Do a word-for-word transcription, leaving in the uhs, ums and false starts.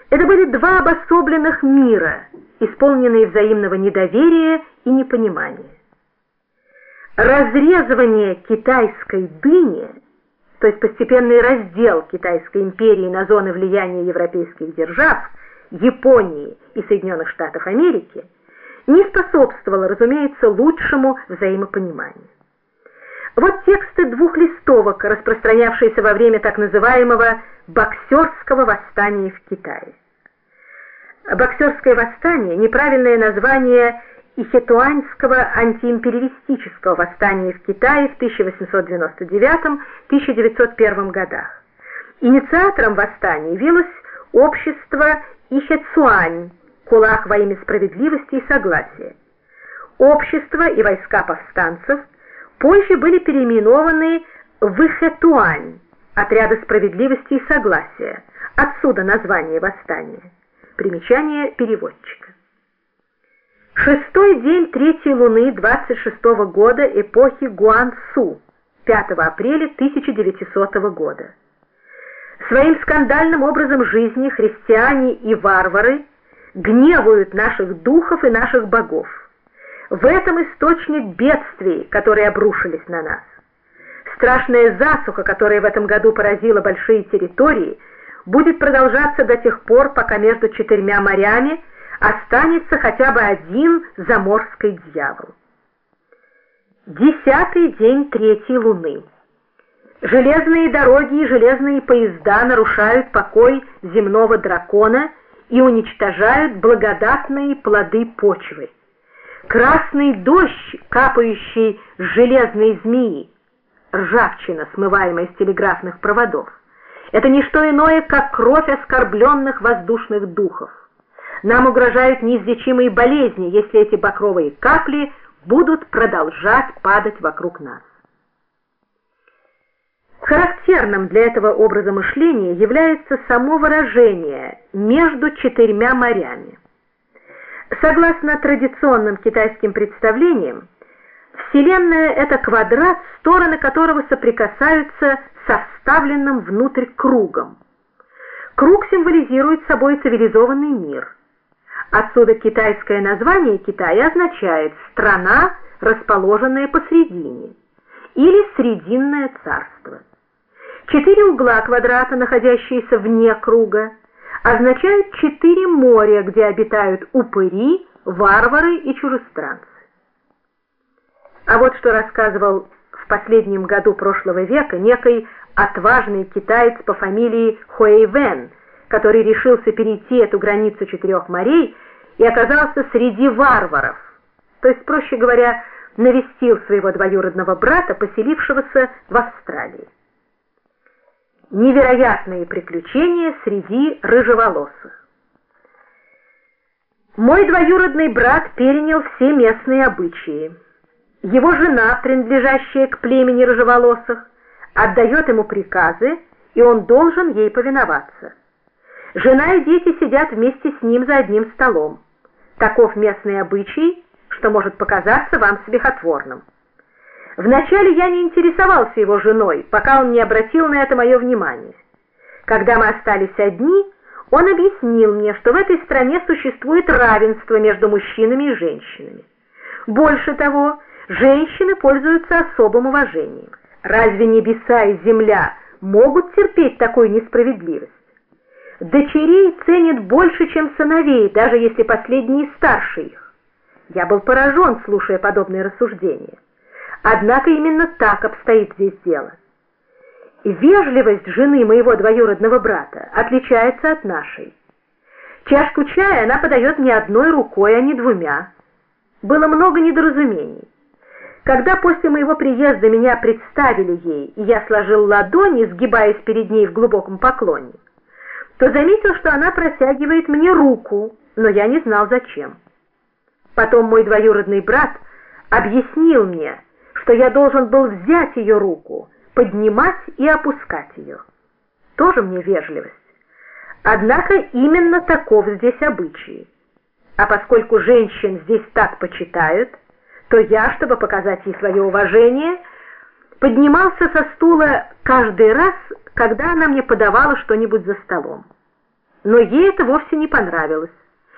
Это были два обособленных мира, исполненные взаимного недоверия и непонимания. Разрезывание китайской дыни, то есть постепенный раздел Китайской империи на зоны влияния европейских держав, Японии и Соединенных Штатов Америки, не способствовало, разумеется, лучшему взаимопониманию. Вот тексты двух листовок, распространявшиеся во время так называемого «боксерского восстания в Китае». Боксерское восстание – неправильное название Ихэтуаньского антиимпериалистического восстания в Китае в тысяча восемьсот девяносто девятом — тысяча девятьсот первом годах. Инициатором восстания явилось общество Ихэтсуань, кулак во имя справедливости и согласия. Общество и войска повстанцев позже были переименованы в Ихэтуань, отряды справедливости и согласия, отсюда название восстания. Примечание переводчика. Шестой день третьей луны двадцать шестого года эпохи Гуансу, пятого апреля тысяча девятисотого года. Своим скандальным образом жизни христиане и варвары гневают наших духов и наших богов. В этом источник бедствий, которые обрушились на нас. Страшная засуха, которая в этом году поразила большие территории, будет продолжаться до тех пор, пока между четырьмя морями останется хотя бы один заморский дьявол. Десятый день третьей луны. Железные дороги и железные поезда нарушают покой земного дракона и уничтожают благодатные плоды почвы. Красный дождь, капающий с железной змеи, ржавчина, смываемая с телеграфных проводов, это не что иное, как кровь оскорбленных воздушных духов. Нам угрожают неизлечимые болезни, если эти багровые капли будут продолжать падать вокруг нас. Характерным для этого образа мышления является само выражение «между четырьмя морями». Согласно традиционным китайским представлениям, Вселенная — это квадрат, стороны которого соприкасаются со вставленным внутрь кругом. Круг символизирует собой цивилизованный мир. Отсюда китайское название Китая означает «страна, расположенная посредине» или «срединное царство». Четыре угла квадрата, находящиеся вне круга, означают четыре моря, где обитают упыри, варвары и чужестранцы. А вот что рассказывал в последнем году прошлого века некий отважный китаец по фамилии Хуэйвэн, который решился перейти эту границу четырех морей и оказался среди варваров, то есть, проще говоря, навестил своего двоюродного брата, поселившегося в Австралии. Невероятные приключения среди рыжеволосых. Мой двоюродный брат перенял все местные обычаи. Его жена, принадлежащая к племени рыжеволосых, отдает ему приказы, и он должен ей повиноваться. Жена и дети сидят вместе с ним за одним столом. Таков местный обычай, что может показаться вам смехотворным. Вначале я не интересовался его женой, пока он не обратил на это мое внимание. Когда мы остались одни, он объяснил мне, что в этой стране существует равенство между мужчинами и женщинами. Больше того, женщины пользуются особым уважением. Разве небеса и земля могут терпеть такую несправедливость? Дочерей ценят больше, чем сыновей, даже если последние старше их. Я был поражен, слушая подобные рассуждения. Однако именно так обстоит здесь дело. Вежливость жены моего двоюродного брата отличается от нашей. Чашку чая она подает мне одной рукой, а не двумя. Было много недоразумений. Когда после моего приезда меня представили ей, и я сложил ладони, сгибаясь перед ней в глубоком поклоне, то заметил, что она протягивает мне руку, но я не знал зачем. Потом мой двоюродный брат объяснил мне, что я должен был взять ее руку, поднимать и опускать ее. Тоже мне вежливость. Однако именно таков здесь обычай. А поскольку женщин здесь так почитают, то я, чтобы показать ей свое уважение, поднимался со стула каждый раз, когда она мне подавала что-нибудь за столом. но ей это вовсе не понравилось.